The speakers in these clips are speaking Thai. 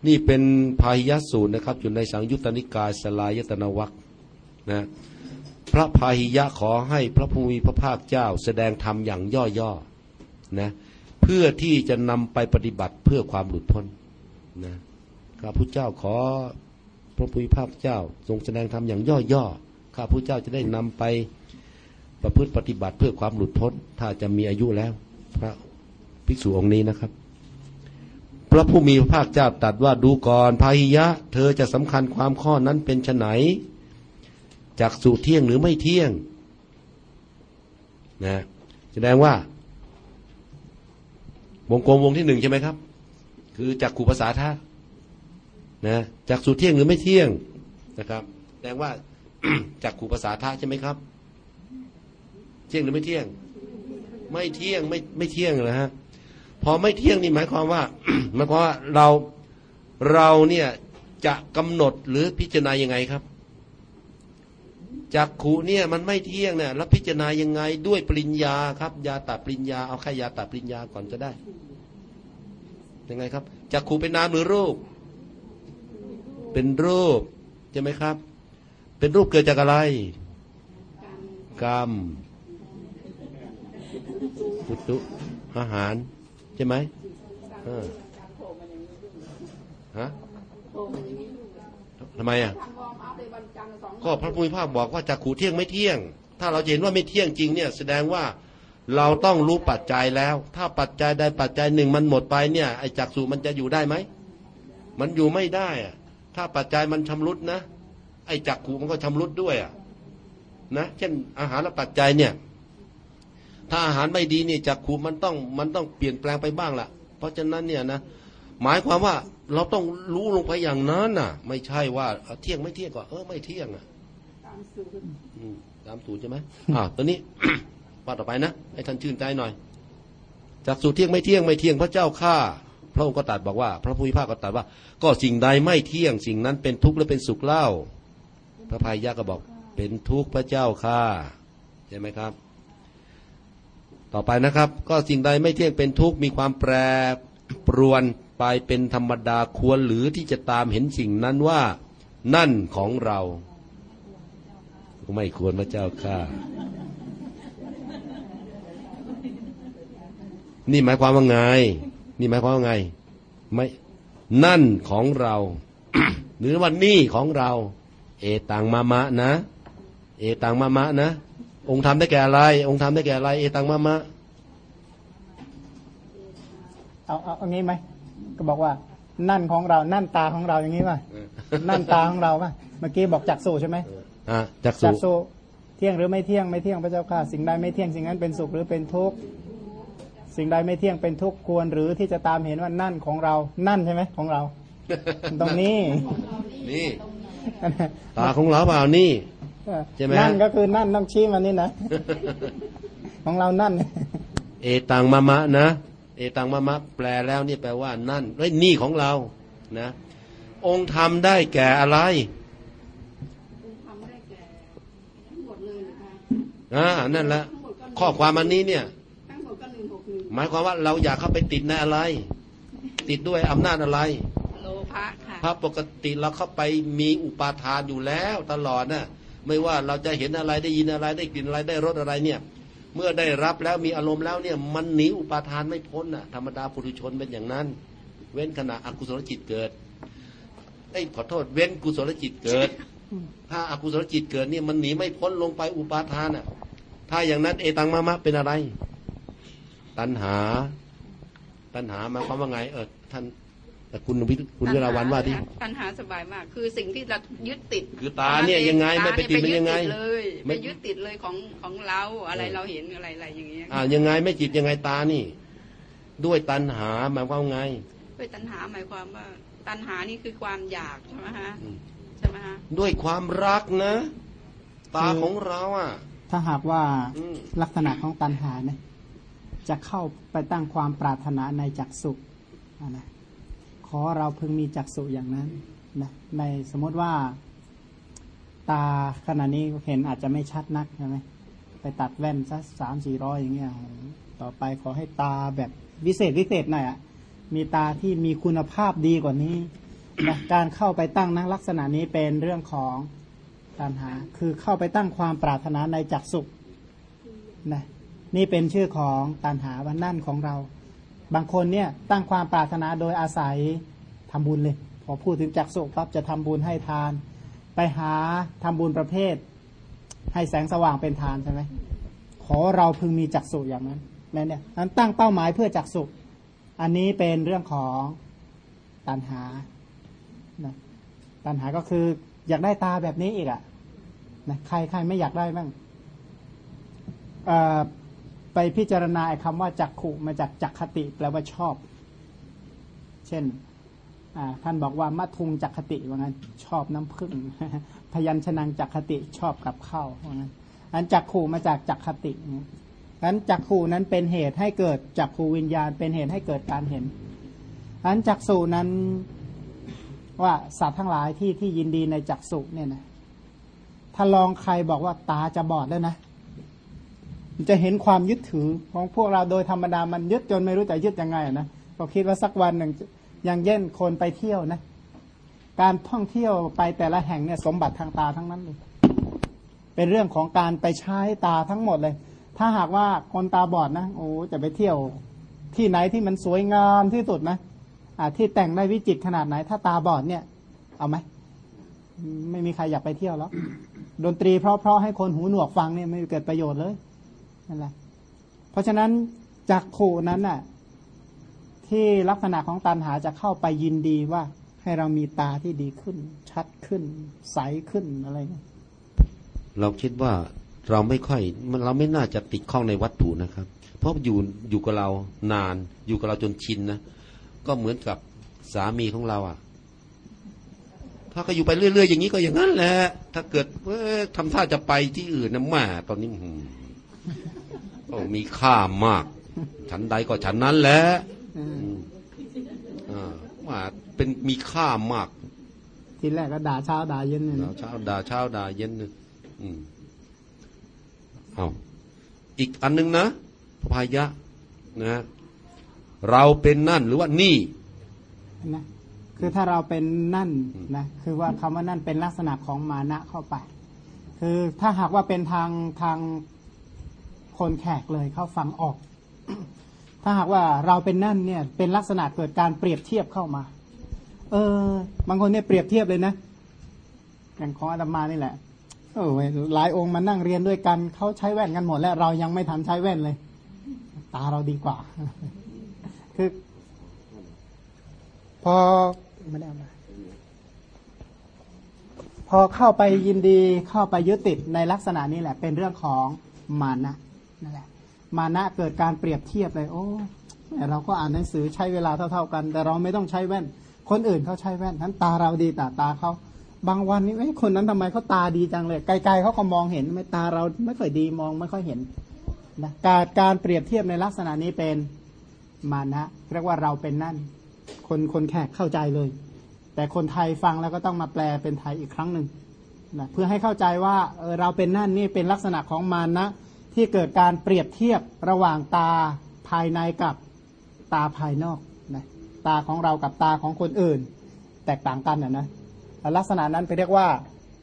นี่เป็นพาหิยสูตรนะครับอยู่ในสังยุตตนิกายสลายตนวรรคนะพระพาหิยะขอให้พระผู้มีพระภาคเจ้าแสดงธรรมอย่างย่อๆนะเพื่อที่จะนำไปปฏิบัติเพื่อความหลุดพ้นนะข้าพุทธเจ้าขอพระผู้มีพระภาคเจ้าทรงแสดงธรรมอย่างย่อๆข้าพุทธเจ้าจะได้นำไปประพฤติปฏิบัติเพื่อความหลุดพ้นถ้าจะมีอายุแล้วพระภิกษุองค์นี้นะครับพระผู้มีพระภาคเจ้าตรัสว่าดูก่อนพาหิยะเธอจะสำคัญความข้อนั้นเป็นไฉนจักษุเที่ยงหรือไม่เที่ยงนะแสดงว่าวงกลมวงที่หนึ่งใช่ไหมครับคือจักขุภาษาทะนะจักษุเที่ยงหรือไม่เที่ยงนะครับแสดงว่า จักขุภาษาทะใช่ไหมครับเที่ยงหรือไม่เที่ยงไม่เที่ยงไม่เที่ยงนะฮะพอไม่เที่ยงนี่หมายความว่า หมายความว่าเราเนี่ยจะกำหนดหรือพิจารณายังไงครับจักขุเนี่ยมันไม่เที่ยงเนี่ยแล้วพิจารณายังไงด้วยปริญญาครับยาตาปริญญาเอาแค่ยาตาปริญญาก่อนก็ได้ยังไงครับจักขุเป็นนามหรือรูปเป็นรูปใช่ไหมครับเป็นรูปเกิดจากอะไรกรรมปุตุอาหารใช่ไหมฮะทำไมอ่ะก็พระพุทธภาคบอกว่าจักขุเที่ยงไม่เที่ยงถ้าเราเห็นว่าไม่เที่ยงจริงเนี่ยแสดงว่าเราต้องรู้ปัจจัยแล้วถ้าปัจจัยใดปัจจัยหนึ่งมันหมดไปเนี่ยไอ้จักขุมันจะอยู่ได้ไหมมันอยู่ไม่ได้อ่ะถ้าปัจจัยมันชำรุดนะไอ้จักขุมันก็ชำรุดด้วยอ่ะนะเช่นอาหารและปัจจัยเนี่ยถ้าอาหารไม่ดีนี่จักขุมันต้องเปลี่ยนแปลงไปบ้างล่ะเพราะฉะนั้นเนี่ยนะหมายความว่าเราต้องรู้ลงไปอย่างนั้นน่ะไม่ใช่ว่าเที่ยงไม่เที่ยงก็ไม่เที่ยงอ่ะตามสูตรใช่ไหมตัวนี้ ว่าต่อไปนะให้ท่านชื่นใจหน่อยจักษุเที่ยงไม่เที่ยงไม่เที่ยงพระเจ้าข้าพระองค์ก็ตรัสบอกว่าพระผู้มีพระภาคก็ตรัสว่าก็สิ่งใดไม่เที่ยงสิ่งนั้นเป็นทุกข์หรือเป็นสุขเล่าพระพายะก็บอกเป็นทุกข์พระเจ้าข้าใช่ไหมครับต่อไปนะครับก็สิ่งใดไม่เที่ยงเป็นทุกข์มีความแปรปรวนไปเป็นธรรมดาควรหรือที่จะตามเห็นสิ่งนั้นว่านั่นของเราไม่ควรพระเจ้าข้านี่หมายความว่าไงนี่หมายความว่าไงไม่นั่นของเรา หรือว่านี่ของเราเอตังมะมะนะเอตังมะมะนะองค์ธรรมได้แก่อะไรองค์ธรรมได้แก่อะไรเอตังมะมะเอางี้ไหมก็บอกว่านั่นของเรานั่นตาของเราอย่างนี้ป่ะนั่นตาของเราป่ะเมื่อกี้บอกจักษุใช่ไหมจักษุเที่ยงหรือไม่เที่ยงไม่เที่ยงพระเจ้าค่ะสิ่งใดไม่เที่ยงสิ่งนั้นเป็นสุขหรือเป็นทุกข์สิ่งใดไม่เที่ยงเป็นทุกข์ควรหรือที่จะตามเห็นว่านั่นของเรานั่นใช่ไหมของเราตรงนี้นี่ตาของเราเปล่านี่ใช่ไหมนั่นก็คือนั่นต้องชี้มานี่นะของเรานั่นเอตังมะมะนะเอตังมะมะแปลแล้วนี่แปลว่านั่นนี่ของเรานะองค์ธรรมได้แก่อะไรนั่นแหละข้อความอันนี้เนี่ยหมายความว่าเราอยากเข้าไปติดในอะไรติดด้วยอำนาจอะไรโลภะค่ะเพราะปกติเราเข้าไปมีอุปาทานอยู่แล้วตลอดน่ะไม่ว่าเราจะเห็นอะไรได้ยินอะไรได้กลิ่นอะไรได้รสอะไรเนี่ยเมื่อได้รับแล้วมีอารมณ์แล้วเนี่ยมันหนีอุปาทานไม่พ้นน่ะธรรมดาปุถุชนเป็นอย่างนั้นเว้นขณะอกุศลจิตเกิดขอโทษเว้นกุศลจิตเกิดถ้าอกุศลจิตเกิดเนี่ยมันหนีไม่พ้นลงไปอุปาทานน่ะถ้าอย่างนั้นเอตังมะมะเป็นอะไรตัณหาหมายความว่าไงท่านคุณวิราวัลว่าที่ตัณหาสบายมากคือสิ่งที่เรายึดติดคือตาเนี่ยยังไงไม่ไปติดมันยังไงไม่ยึดติดเลยของเราอะไรเราเห็นอะไรอย่างเงี้ยยังไงไม่จิตยังไงตานี่ด้วยตัณหาหมายความไงด้วยตัณหาหมายความว่าตัณหานี่คือความอยากใช่ไหมฮะใช่ไหมฮะด้วยความรักนะตาของเราถ้าหากว่าลักษณะของตัณหาเนี่ยจะเข้าไปตั้งความปรารถนาในจักษุนะขอเราพึงมีจักษุอย่างนั้นนะในสมมติว่าตาขณะนี้เห็นอาจจะไม่ชัดนักใช่ไหมไปตัดแว่นสัก300-400อย่างเงี้ยต่อไปขอให้ตาแบบวิเศษหน่อยมีตาที่มีคุณภาพดีกว่านี้นะการเข้าไปตั้งนักลักษณะนี้เป็นเรื่องของตัณหาคือเข้าไปตั้งความปรารถนาในจักสุนะนี่เป็นชื่อของตัณหาวันนั่นของเราบางคนเนี่ยตั้งความปรารถนาโดยอาศัยทำบุญเลยพอพูดถึงจักสุปั๊บจะทำบุญให้ทานไปหาทำบุญประเภทให้แสงสว่างเป็นทานใช่ไหมขอเราพึงมีจักสุอย่างนั้นนั่นเนี่ยนั้นตั้งเป้าหมายเพื่อจักสุอันนี้เป็นเรื่องของตัณหานะตัณหาก็คืออยากได้ตาแบบนี้อีกอ่ะนะใครไม่อยากได้บ้างไปพิจารณาคำว่าจักขุมาจากจักขติแปลว่าชอบเช่นท่านบอกว่ามัทุงจักขติว่างั้นชอบน้ำผึ้ง พยัญชนะจักขติชอบกับข้าวว่างั้นอันจักขุมาจากจักขติอันจักขุนั้นเป็นเหตุให้เกิดจักขูวิญญาณเป็นเหตุให้เกิดการเห็นอันจักษุนั้นว่าสัตว์ทั้งหลายที่ยินดีในจักษุเนี่ยนะถ้าลองใครบอกว่าตาจะบอดแล้วนะจะเห็นความยึดถือของพวกเราโดยธรรมดามันยึดจนไม่รู้จะยึดยังไงนะก็คิดว่าสักวันหนึ่งอย่างเช่นคนไปเที่ยวนะการท่องเที่ยวไปแต่ละแห่งเนี่ยสมบัติทางตาทั้งนั้นเลยเป็นเรื่องของการไปใช้ตาทั้งหมดเลยถ้าหากว่าคนตาบอดนะโอ้จะไปเที่ยวที่ไหนที่มันสวยงามที่สุดนะที่แต่งได้วิจิตรขนาดไหนถ้าตาบอดเนี่ยเอาไหมไม่มีใครอยากไปเที่ยวแล้วดนตรีเพราะให้คนหูหนวกฟังเนี่ยไม่เกิดประโยชน์เลยนั่นแหละเพราะฉะนั้นจักขุนั้นน่ะที่ลักษณะของตัณหาจะเข้าไปยินดีว่าให้เรามีตาที่ดีขึ้นชัดขึ้นใสขึ้นอะไรเนี่ยเราคิดว่าเราไม่น่าจะติดข้องในวัตถุนะครับเพราะอยู่กับเรานานอยู่กับเราจนชินนะก็เหมือนกับสามีของเราถ้าก็อยู่ไปเรื่อยๆอย่างนี้ก็อย่างนั้นแหละถ้าเกิดทำท่าจะไปที่อื่นนะแม่ตอนนี้มีค่ามากฉันใดก็ฉันนั้นแหละว่าเป็นมีค่ามากทีแรกก็ด่าเช้าด่าเย็นเนี่ยด่าเช้าด่าเย็นเนี่ยอีกอันนึงนะพายะนะเราเป็นนั่นหรือว่านี่นะคือถ้าเราเป็นนั่นนะคือว่าคำว่านั่นเป็นลักษณะของมานะเข้าไปคือถ้าหากว่าเป็นทางคนแขกเลยเขาฟังออก ถ้าหากว่าเราเป็นนั่นเนี่ยเป็นลักษณะเกิดการเปรียบเทียบเข้ามาบางคนเนี่ยเปรียบเทียบเลยนะอย่างของอาตมานี่แหละหลายองค์มานั่งเรียนด้วยกันเขาใช้แว่นกันหมดแล้วเรายังไม่ทันใช้แว่นเลยตาเราดีกว่าคือพอไม่ได้มาพอเข้าไปยินดีเข้าไปยึดติดในลักษณะนี้แหละเป็นเรื่องของมานะนั่นแหละมานะเกิดการเปรียบเทียบเลยโอ้เราก็อ่านหนังสือใช้เวลาเท่าๆกันแต่เราไม่ต้องใช้แว่นคนอื่นเขาใช้แว่นนั้นตาเราดีตาเขาบางวันนี่คนนั้นทำไมเขาตาดีจังเลยไกลๆเขาก็มองเห็นไม่ตาเราไม่ค่อยดีมองไม่ค่อยเห็นนะการเปรียบเทียบในลักษณะนี้เป็นมานะเรียกว่าเราเป็นนั่นคนแขกเข้าใจเลยแต่คนไทยฟังแล้วก็ต้องมาแปลเป็นไทยอีกครั้งหนึ่งนะเพื่อให้เข้าใจว่าเราเป็นนั่นนี่เป็นลักษณะของมานะที่เกิดการเปรียบเทียบระหว่างตาภายในกับตาภายนอกนะตาของเรากับตาของคนอื่นแตกต่างกันนะลักษณะนั้นไปเรียกว่า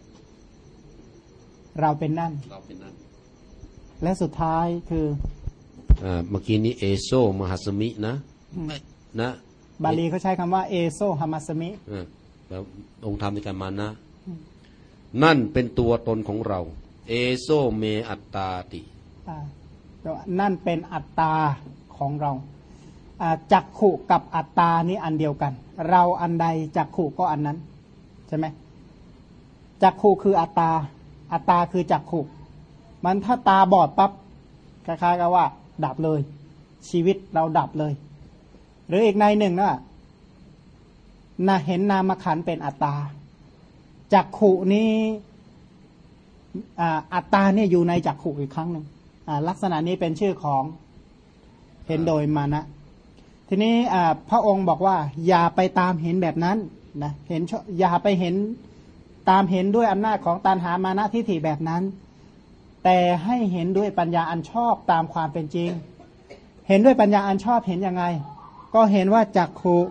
เราเป็นนั่นและสุดท้ายคือเมื่อกี้นี้เอโซมหัสมินะบาลีเขาใช้คำว่าเอโซหมัสมิแล้วองค์ธรรมในการมานะนั่นเป็นตัวตนของเราเอโซเมอัตตาตินั่นเป็นอัตตาของเราจักขุกับอัตตานี้อันเดียวกันเราอันใดจักขุก็อันนั้นใช่ไหมจักขุคืออัตตาอัตตาคือจักขุมันถ้าตาบอดปั๊บคล้ายๆกับว่าดับเลยชีวิตเราดับเลยหรืออีกในหนึ่งนะเห็นนามขันธ์เป็นอัตตาจักขุนี้อัตตาเนี่ยอยู่ในจักขุอีกครั้งหนึ่งลักษณะนี้เป็นชื่อของเห็นโดยมานะทีนี้พระองค์บอกว่าอย่าไปตามเห็นแบบนั้นนะเห็นอย่าไปเห็นตามเห็นด้วยอำนาจของตัณหามานะทิฏฐิแบบนั้นแต่ให้เห็นด้วยปัญญาอันชอบตามความเป็นจริงเห็นด้วยปัญญาอันชอบเห็นยังไงก็เห็นว่าจักขุ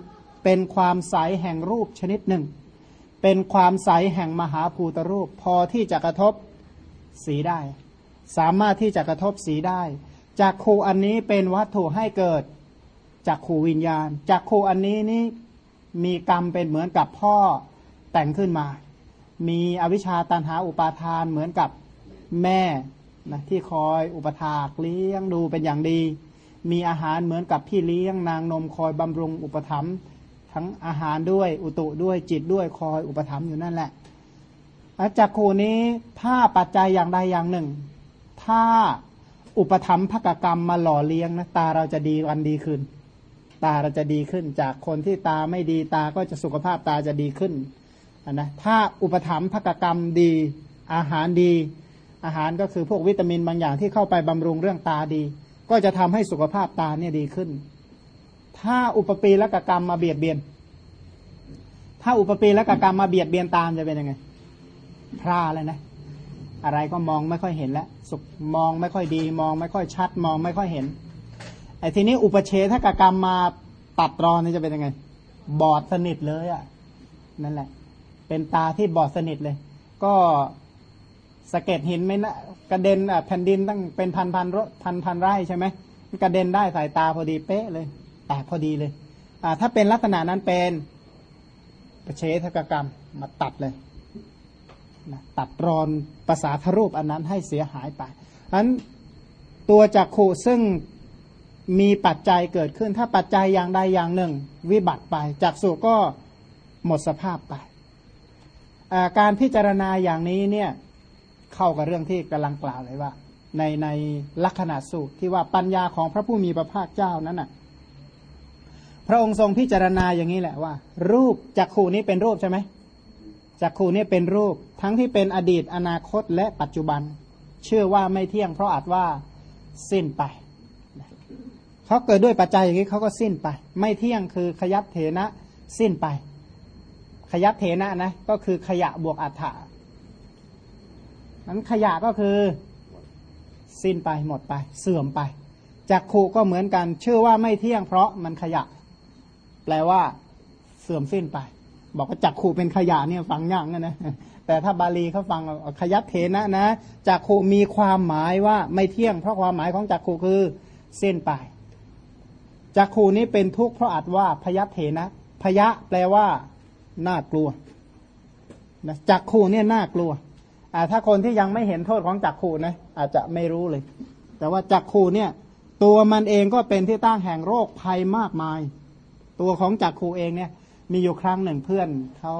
เป็นความใสแห่งรูปชนิดหนึ่งเป็นความใสแห่งมหาภูตรูปพอที่จะกระทบสีได้สามารถที่จะกระทบสีได้จักขุอันนี้เป็นวัตถุให้เกิดจักขุวิญญาณจักขุอันนี้นี่มีกรรมเป็นเหมือนกับพ่อแต่งขึ้นมามีอวิชชาตัณหาอุปาทานเหมือนกับแม่นะที่คอยอุปถากเลี้ยงดูเป็นอย่างดีมีอาหารเหมือนกับพี่เลี้ยงนางนมคอยบำรุงอุปถัมภ์ทั้งอาหารด้วยอุตุด้วยจิตด้วยคอยอุปถัมภ์อยู่นั่นแหละจักขุนี้ถ้าปัจจัยอย่างใดอย่างหนึ่งถ้าอุปถัมภกกรรมมาหล่อเลี้ยงนะตาเราจะดีวันดีขึ้นตาเราจะดีขึ้นจากคนที่ตาไม่ดีตาก็จะสุขภาพตาจะดีขึ้นนะถ้าอุปถัมภกกรรมดีอาหารดีอาหารก็คือพวกวิตามินบางอย่างที่เข้าไปบำรุงเรื่องตาดีก็จะทำให้สุขภาพตาเนี่ยดีขึ้นถ้าอุปปีและกกรรมมาเบียดเบียนถ้าอุปปีและกกรรมมาเบียดเบียนตามจะเป็นยังไงพร่าเลยนะอะไรก็มองไม่ค่อยเห็นแล้วสุขมองไม่ค่อยดีมองไม่ค่อยชัดมองไม่ค่อยเห็นไอ้ทีนี้อุปเฉทกกรรมมาตัดรอนนี่จะเป็นยังไงบอดสนิทเลยอ่ะนั่นแหละเป็นตาที่บอดสนิทเลยก็สะเก็ดหินไม่นะกระเด็นแผ่นดินตั้งเป็นพันไร่ใช่ไหมกระเด็นได้สายตาพอดีเป๊ะเลยแตกพอดีเลยถ้าเป็นลักษณะนั้นเป็นอุปเฉทกกรรมมาตัดเลยตัดรอนประสาทรูปอันนั้นให้เสียหายไปนั้นตัวจักขุซึ่งมีปัจจัยเกิดขึ้นถ้าปัจจัยอย่างใดอย่างหนึ่งวิบัติไปจักษุก็หมดสภาพไปการพิจารณาอย่างนี้เนี่ยเข้ากับเรื่องที่กำลังกล่าวเลยว่าในลักษณะสูตรที่ว่าปัญญาของพระผู้มีพระภาคเจ้านั้นน่ะพระองค์ทรงพิจารณาอย่างนี้แหละว่ารูปจักขุนี้เป็นรูปใช่ไหมจักขุนี้เป็นรูปทั้งที่เป็นอดีตอนาคตและปัจจุบันเชื่อว่าไม่เที่ยงเพราะอาจว่าสิ้นไปเขาเกิดด้วยปัจจัยอย่างนี้เขาก็สิ้นไปไม่เที่ยงคือขยับเถนะสิ้นไปขยับเถนะนะก็คือขยะบวกอัฏฐะนั้นขยะก็คือสิ้นไปหมดไปเสื่อมไปจักขุก็เหมือนกันชื่อว่าไม่เที่ยงเพราะมันขยะแปลว่าเสื่อมสิ้นไปบอกว่าจักขุเป็นขยะเนี่ยฟังยากนะแต่ถ้าบาลีเขาฟังขยับเถนะนะจักขุมีความหมายว่าไม่เที่ยงเพราะความหมายของจักขุคือสิ้นไปจักขุนี้เป็นทุกข์เพราะอาจว่าพยัพเถนะพยะแปลว่าน่ากลัวนะจักขุเนี่ยน่ากลัวถ้าคนที่ยังไม่เห็นโทษของจักขุนะอาจจะไม่รู้เลยแต่ว่าจักขุเนี่ยตัวมันเองก็เป็นที่ตั้งแห่งโรคภัยมากมายตัวของจักขุเองเนี่ยมีอยู่ครั้งหนึ่งเพื่อนเขา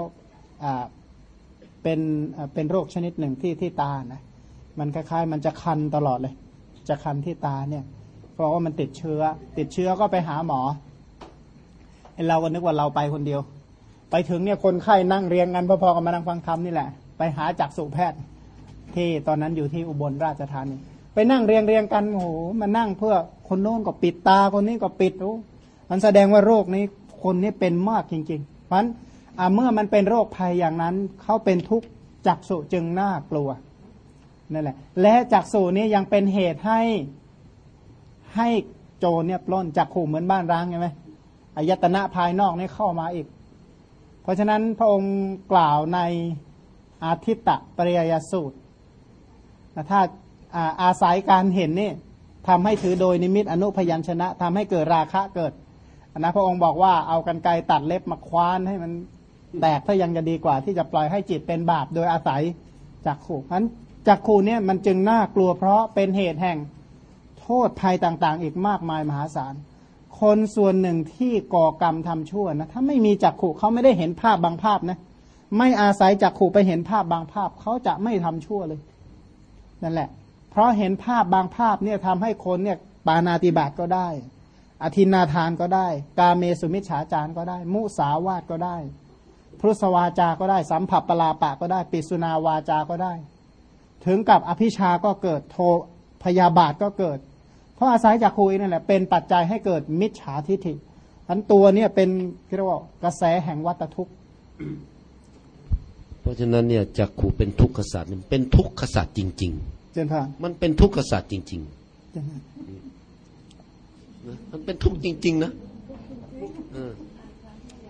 เป็นโรคชนิดหนึ่งที่ตานะมันคล้ายๆมันจะคันตลอดเลยจะคันที่ตาเนี่ยเพราะว่ามันติดเชื้อก็ไปหาหมอเราก็นึกว่าเราไปคนเดียวไปถึงเนี่ยคนไข้นั่งเรียงกันพอๆกับมานั่งฟังธรรมนี่แหละไปหาจักษุแพทย์ที่ตอนนั้นอยู่ที่อุบลราชธานีไปนั่งเรียงกันโอ้โหมานั่งเพื่อคนโน้นก็ปิดตาคนนี้ก็ปิดมันแสดงว่าโรคนี้คนนี้เป็นมากจริงๆเพราะฉะนั้นเมื่อมันเป็นโรคภัยอย่างนั้นเขาเป็นทุกข์จักษุจึงน่ากลัวนั่นแหละและจักษุนี้ยังเป็นเหตุให้โจรเนี่ยปล้นจักขุเหมือนบ้านร้างใช่ไหมอายตนะภายนอกนี่เข้ามาอีกเพราะฉะนั้นพระองค์กล่าวในอาทิตตปริยสูตรถ้าอาศัยการเห็นนี่ทำให้ถือโดยนิมิตอนุพยัญชนะทำให้เกิดราคะเกิดนะพระองค์บอกว่าเอากรรไกรตัดเล็บมาคว้านให้มันแตกถ้ายังจะดีกว่าที่จะปล่อยให้จิตเป็นบาปโดยอาศัยจักขุเพราะฉะนั้นจักขุเนี่ยมันจึงน่ากลัวเพราะเป็นเหตุแห่งโทษภัยต่างๆอีกมากมายมหาศาลคนส่วนหนึ่งที่ก่อกรรมทำชั่วนะถ้าไม่มีจักขุเขาไม่ได้เห็นภาพบางภาพนะไม่อาศัยจักขุไปเห็นภาพบางภาพเขาจะไม่ทำชั่วเลยนั่นแหละเพราะเห็นภาพบางภาพเนี่ยทำให้คนเนี่ยปาณาติบาตก็ได้อทินนาทานก็ได้กาเมสุมิจฉาจารก็ได้มุสาวาทก็ได้พุทธวาจาก็ได้สัมผัสปลาปะก็ได้ปิสุนาวาจาก็ได้ถึงกับอภิชาก็เกิดโทพยาบาทก็เกิดเพราะอาศัยจักขุนั่นแหละเป็นปัจจัยให้เกิดมิจฉาทิฏฐิอันตัวเนี่ยเป็นเรียกว่ากระแสแห่งวัฏทุกข์เพราะฉะนั้นเนี่ยจักขุเป็นทุกขสัตว์เป็นทุกขสัตว์จริงๆเจนพานมันเป็นทุกขสัตว์จริงๆมันเป็นทุกข์จริงๆนะ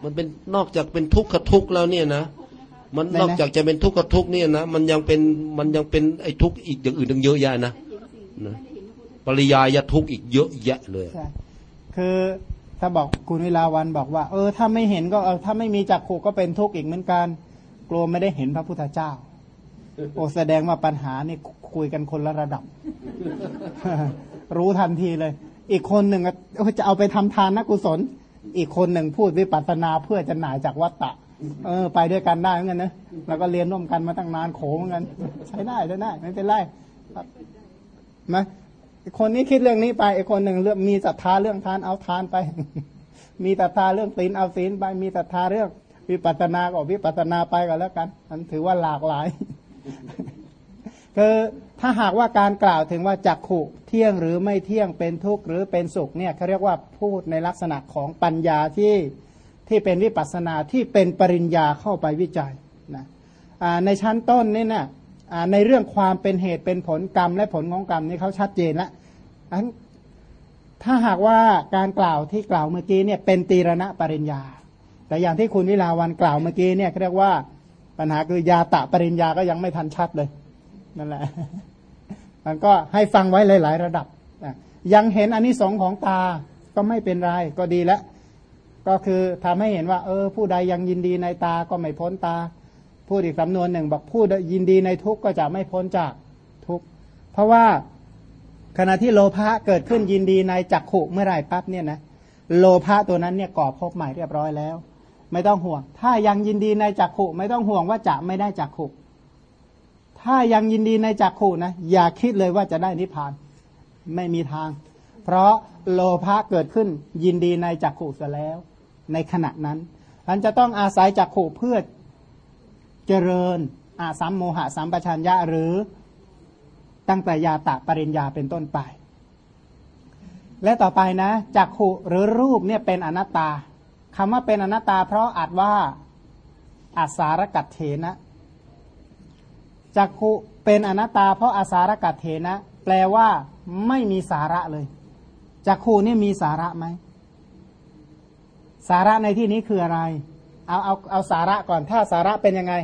มันเป็นนอกจากเป็นทุกข์กับทุกข์แล้วเนี่ยนะมันนอกจากจะเป็นทุกข์กับทุกข์เนี่ยนะมันยังเป็นไอ้ทุกข์อีกอย่างอื่นตั้งเยอะแยะนะปริยายทุกข์อีกเยอะแยะเลยคือถ้าบอกคุณวิลาวันบอกว่าถ้าไม่เห็นก็ถ้าไม่มีจักขุก็เป็นทุกข์อีกเหมือนกันกลัวไม่ได้เห็นพระพุทธเจ้าแสดงว่าปัญหานี่คุยกันคนละระดับ รู้ทันทีเลย อีกคนหนึ่งจะเอาไปทำทานนักกุศลอีกคนหนึ่งพูดวิปัสสนาเพื่อจะหน่ายจากวัฏฏะไปด้วยกันได้เหมือนกันนะแล้วก็เรียนร่วมกันมาตั้งนานโขเหมือนกันใช้ได้ไม่เป็นไรนะคนนี้คิดเรื่องนี้ไปอีกคนหนึ่งเรื่องมีศรัทธาเรื่องทานเอาทานไป มีศรัทธาเรื่องศีลเอาศีลไปมีศรัทธาเรื่องวิปัสสนาก็วิปัสสนาไปก็แล้วกันอันถือว่าหลากหลาย คือถ้าหากว่าการกล่าวถึงว่าจักขุเที่ยงหรือไม่เที่ยงเป็นทุกข์หรือเป็นสุขเนี่ยเขาเรียกว่าพูดในลักษณะของปัญญาที่เป็นวิปัสสนาที่เป็นปริญญาเข้าไปวิจัยนะในชั้นต้นนี่นะในเรื่องความเป็นเหตุเป็นผลกรรมและผลของกรรมนี่เขาชัดเจนแล้วถ้าหากว่าการกล่าวที่กล่าวเมื่อกี้เนี่ยเป็นตีรณะปริญญาแต่อย่างที่คุณวิลาวันกล่าวเมื่อกี้เนี่ยเรียกว่าปัญหาคือยาตะปริญญาก็ยังไม่ทันชัดเลยนั่นแหละมันก็ให้ฟังไว้หลายๆระดับยังเห็นอานิสงส์ของตาก็ไม่เป็นไรก็ดีแล้วก็คือทำให้เห็นว่าผู้ใดยังยินดีในตาก็ไม่พ้นตาพูดอีกสำนวนหนึ่งบอกผู้ยินดีในทุกข์ก็จะไม่พ้นจากทุกข์เพราะว่าขณะที่โลภะเกิดขึ้นยินดีในจักขุเมื่อไหร่ปั๊บเนี่ยนะโลภะตัวนั้นเนี่ยก่อภพใหม่เรียบร้อยแล้วไม่ต้องห่วงถ้ายังยินดีในจักขุไม่ต้องห่วงว่าจะไม่ได้จักขุถ้ายังยินดีในจักขุนะอย่าคิดเลยว่าจะได้นิพพานไม่มีทางเพราะโลภะเกิดขึ้นยินดีในจักขุเสียแล้วในขณะนั้นมันจะต้องอาศัยจักขุเพื่อเจริญอาสัมโมหะสัมปชัญญะหรือตั้งแต่ยาตะปริญญาเป็นต้นไปและต่อไปนะจักขุหรือรูปเนี่ยเป็นอนัตตาคำว่าเป็นอนัตตาเพราะอาจว่าอาสารกัตเถนะจักขุเป็นอนัตตาเพราะอาสารกัตเถนะแปลว่าไม่มีสาระเลยจักขุนี่มีสาระไหมสาระในที่นี้คืออะไรเอาสาระก่อนถ้าสาระเป็นยังไง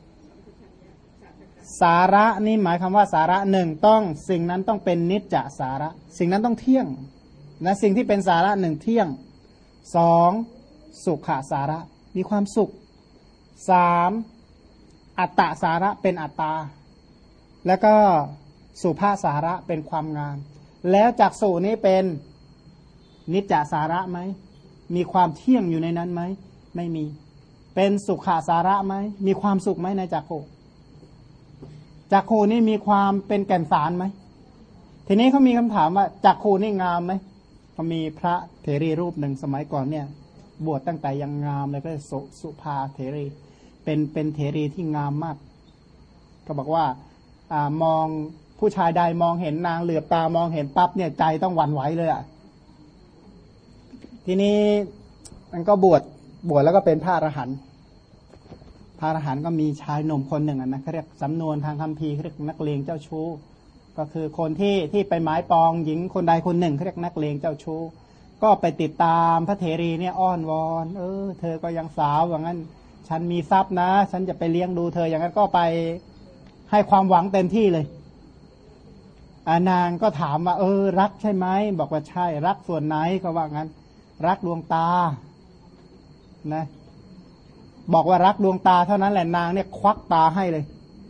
สาระนี่หมายคำว่าสาระหนึ่งต้องสิ่งนั้นต้องเป็นนิจจสาระสิ่งนั้นต้องเที่ยงนะสิ่งที่เป็นสาระหนึ่งเที่ยงสองสุขสาระมีความสุขสามอัตตสาระเป็นอัตตาแล้วก็สุภาสาระเป็นความงามแล้วจักษุนี้เป็นนิจจสาระไหมมีความเที่ยงอยู่ในนั้นไหมไม่มีเป็นสุขสาระไหมมีความสุขไหมในจักขุจักขุนี่มีความเป็นแก่นสารไหมทีนี้เขามีคำถามว่าจักขุนี่งามไหมเขามีพระเถรีรูปหนึ่งสมัยก่อนเนี่ยบวชตั้งแต่ยังงามเลยก็สุภาเถรีเป็นเถรีที่งามมากก็บอกว่ามองผู้ชายใดมองเห็นนางเหลือบตามองเห็นปั๊บเนี่ยใจต้องหวั่นไหวเลยอ่ะทีนี้มันก็บวชแล้วก็เป็นพระอรหันต์พระอรหันต์ก็มีชายหนุ่มคนหนึ่งนะเขาเรียกสำนวนทางคัมภีร์เขาเรียกนักเลงเจ้าชู้ก็คือคนที่ไปหมายปองหญิงคนใดคนหนึ่งเขาเรียกนักเลงเจ้าชู้ก็ไปติดตามพระเถรีเนี่ยอ้อนวอนเธอก็ยังสาวอย่างนั้นฉันมีทรัพย์นะฉันจะไปเลี้ยงดูเธออย่างนั้นก็ไปให้ความหวังเต็มที่เลยนางก็ถามว่ารักใช่ไหมบอกว่าใช่รักส่วนไหนก็ว่างั้นรักดวงตานะบอกว่ารักดวงตาเท่านั้นแหละนางเนี่ยควักตาให้เลย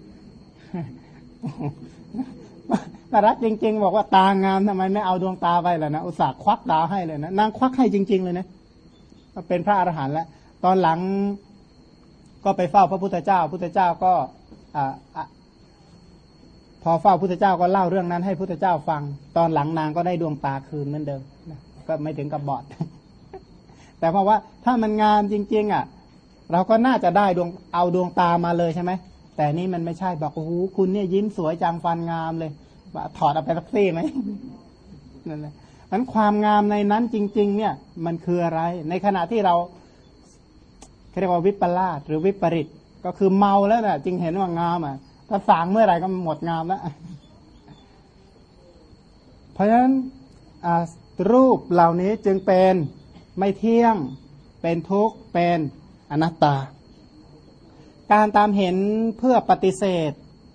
ถ้ารักจริงๆบอกว่าตางามทำไมไม่เอาดวงตาไปล่ะนะอุตส่าห์ควักตาให้เลยนะนางควักให้จริงๆเลยนะเป็นพระอรหันต์แล้วตอนหลังก็ไปเฝ้าพระพุทธเจ้าพุทธเจ้าก็พอเฝ้าพุทธเจ้าก็เล่าเรื่องนั้นให้พุทธเจ้าฟังตอนหลังนางก็ได้ดวงตาคืนเหมือนเดิมก็ไม่ถึงกับบอดแต่เพราะว่าถ้ามันงามจริงๆเราก็น่าจะได้เอาดวงตามาเลยใช่ไหมแต่นี่มันไม่ใช่บอกโอ้โหคุณเนี่ยยิ้มสวยจังฟันงามเลยว่าถอดเอาไปสักซี่ไหมนั่นแหละนั้นความงามในนั้นจริงๆเนี่ยมันคืออะไรในขณะที่เราเรียกว่าวิปลาสหรือวิปริตก็คือเมาแล้วน่ะจึงเห็นว่างามถ้าสางเมื่อไหร่ก็หมดงามแล้วเพราะฉะนั้นรูปเหล่านี้จึงเป็นไม่เที่ยงเป็นทุกข์เป็นอนัตตาการตามเห็นเพื่อปฏิเสธ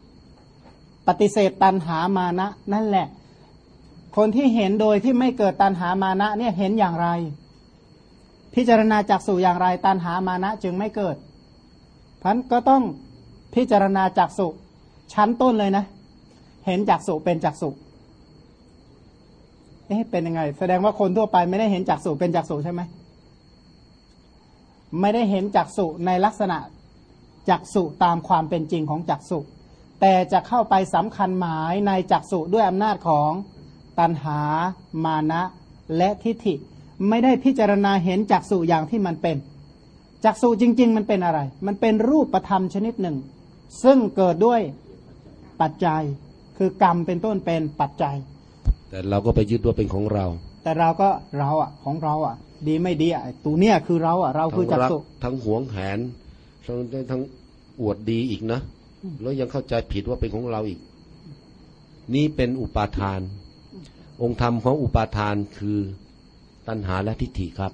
ตัณหามานะนั่นแหละคนที่เห็นโดยที่ไม่เกิดตัณหามานะเนี่ยเห็นอย่างไรพิจารณาจักษุอย่างไรตัณหามานะจึงไม่เกิดเพราะนั้นก็ต้องพิจารณาจักษุชั้นต้นเลยนะเห็นจักษุเป็นจักษุเป็นยังไงแสดงว่าคนทั่วไปไม่ได้เห็นจักษุเป็นจักษุใช่ไหมไม่ได้เห็นจักษุในลักษณะจักษุตามความเป็นจริงของจักษุแต่จะเข้าไปสำคัญหมายในจักษุด้วยอำนาจของตัณหามานะและทิฏฐิไม่ได้พิจารณาเห็นจักษุอย่างที่มันเป็นจักษุจริงๆมันเป็นอะไรมันเป็นรูปธรรมชนิดหนึ่งซึ่งเกิดด้วยปัจจัยคือกรรมเป็นต้นเป็นปัจจัยแต่เราก็ไปยึดว่าเป็นของเราแต่เราก็เราอ่ะของเราอ่ะดีไม่ดีอ่ะตัวเนี้ยคือเราอ่ะเราคือจักษุทั้งหวงแหนทั้งอวดดีอีกนะแล้วยังเข้าใจผิดว่าเป็นของเราอีกนี่เป็นอุปาทานองค์ธรรมของอุปาทานคือตัณหาและทิฏฐิครับ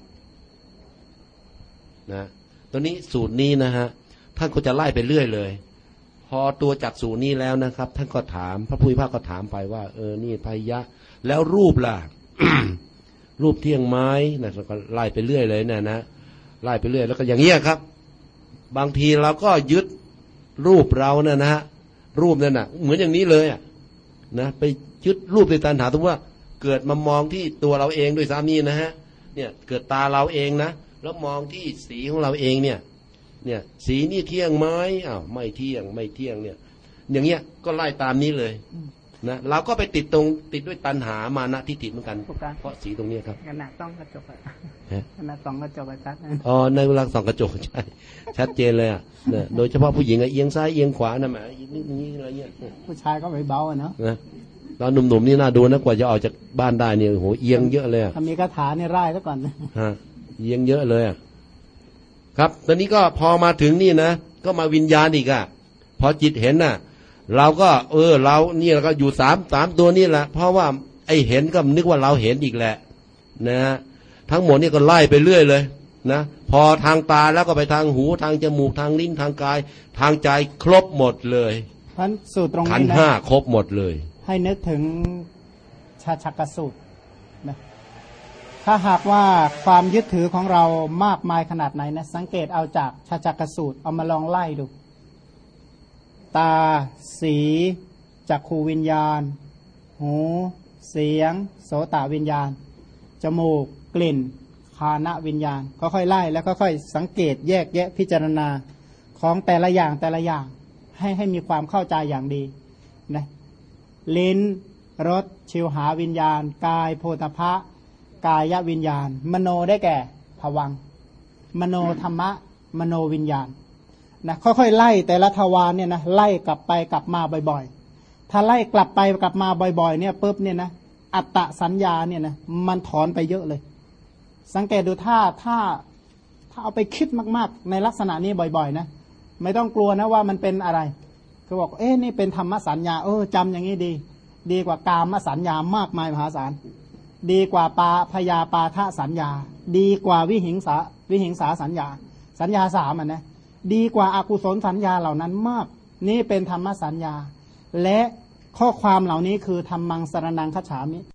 นะตัวนี้สูตรนี้นะฮะท่านก็จะไล่ไปเรื่อยเลยพอตัวจักสูตรนี้แล้วนะครับท่านก็ถามพระพุทธเจ้าก็ถามไปว่านี่พยะแล้วรูปล่ะ รูปเที่ยงไม้นะก็ไล่ไปเรื่อยเลยนะไล่ไปเรื่อยแล้วก็อย่างเงี้ยครับบางทีเราก็ยึดรูปเราเนี่ยนะฮะรูปนั่นน่ะเหมือนอย่างนี้เลยอ่ะนะไปยึดรูปในตัณหาสมมติว่าเกิดมามองที่ตัวเราเองด้วยซ้ำนี่นะฮะเนี่ยเกิดตาเราเองนะแล้วมองที่สีของเราเองเนี่ยสีนี่เที่ยงไหมอ้าวไม่เที่ยงเนี่ยอย่างเงี้ยก็ไล่ตามนี้เลยนะเราก็ไปติดด้วยตัณหามานะทิฏฐิเหมือนกันเพราะสีตรงนี้ครับขณะต้องกระจกขณะส่องกระจกชัดในเวลาส่องกระจกใช่ชัดเจนเลยอ่ะเนี่ยโดยเฉพาะผู้หญิงเอียงซ้ายเอียงขวานะแหมนี่อะไรเงี้ยผู้ชายก็ไม่เบาเนาะตอนหนุ่มๆนี่น่าดูนะกว่าจะออกจากบ้านได้เนี่ยโหเอียงเยอะเลยถ้ามีคาถาเนี่ยไล่ซะก่อนฮะเอียงเยอะเลยอ่ะครับตอนนี้ก็พอมาถึงนี่นะก็มาวิญญาณอีกอ่ะพอจิตเห็นน่ะเราก็เรานี่เราก็อยู่สามตัวนี่แหละเพราะว่าไอ้เห็นก็นึกว่าเราเห็นอีกแหละนะทั้งหมดนี่ก็ไล่ไปเรื่อยเลยนะพอทางตาแล้วก็ไปทางหูทางจมูกทางลิ้นทางกายทางใจครบหมดเลยท่านสูตรตรงนี้ขันธ์ห้าครบหมดเลยให้นึกถึงชาชักกสูตรนะถ้าหากว่าความยึดถือของเรามากมายขนาดไหนนะสังเกตเอาจากชาชักกสูตรเอามาลองไล่ดูตาสีจักขูวิญญาณหูเสียงโสตวิญญาณจมูกกลิ่นฆานะวิญญาณค่อยๆไล่แล้วค่อยๆสังเกตแยกแยะพิจารณาของแต่ละอย่างให้มีความเข้าใจอย่างดีนะลิ้นรสชิวหาวิญญาณกายโพธพะกายวิญญาณมโนได้แก่ภวังค์มโนธรรมะมโนวิญญาณนะค่อยๆไล่แต่ละทวารเนี่ยนะไล่กลับไปกลับมาบ่อยๆถ้าไล่กลับไปกลับมาบ่อยๆเนี่ยปุ๊บเนี่ยนะอัตตสัญญาเนี่ยนะมันถอนไปเยอะเลยสังเกตดูถ้าเอาไปคิดมากๆในลักษณะนี้บ่อยๆนะไม่ต้องกลัวนะว่ามันเป็นอะไรคือบอกนี่เป็นธรรมสัญญาจำอย่างนี้ดีกว่ากามสัญญามากมายมหาศาลดีกว่าพยาปาทะสัญญาดีกว่าวิหิงสาสัญญาสามนะดีกว่าอากุศลสัญญาเหล่านั้นมากนี่เป็นธรรมสัญญาและข้อความเหล่านี้คือธรรมังสรณังคัจฉามิ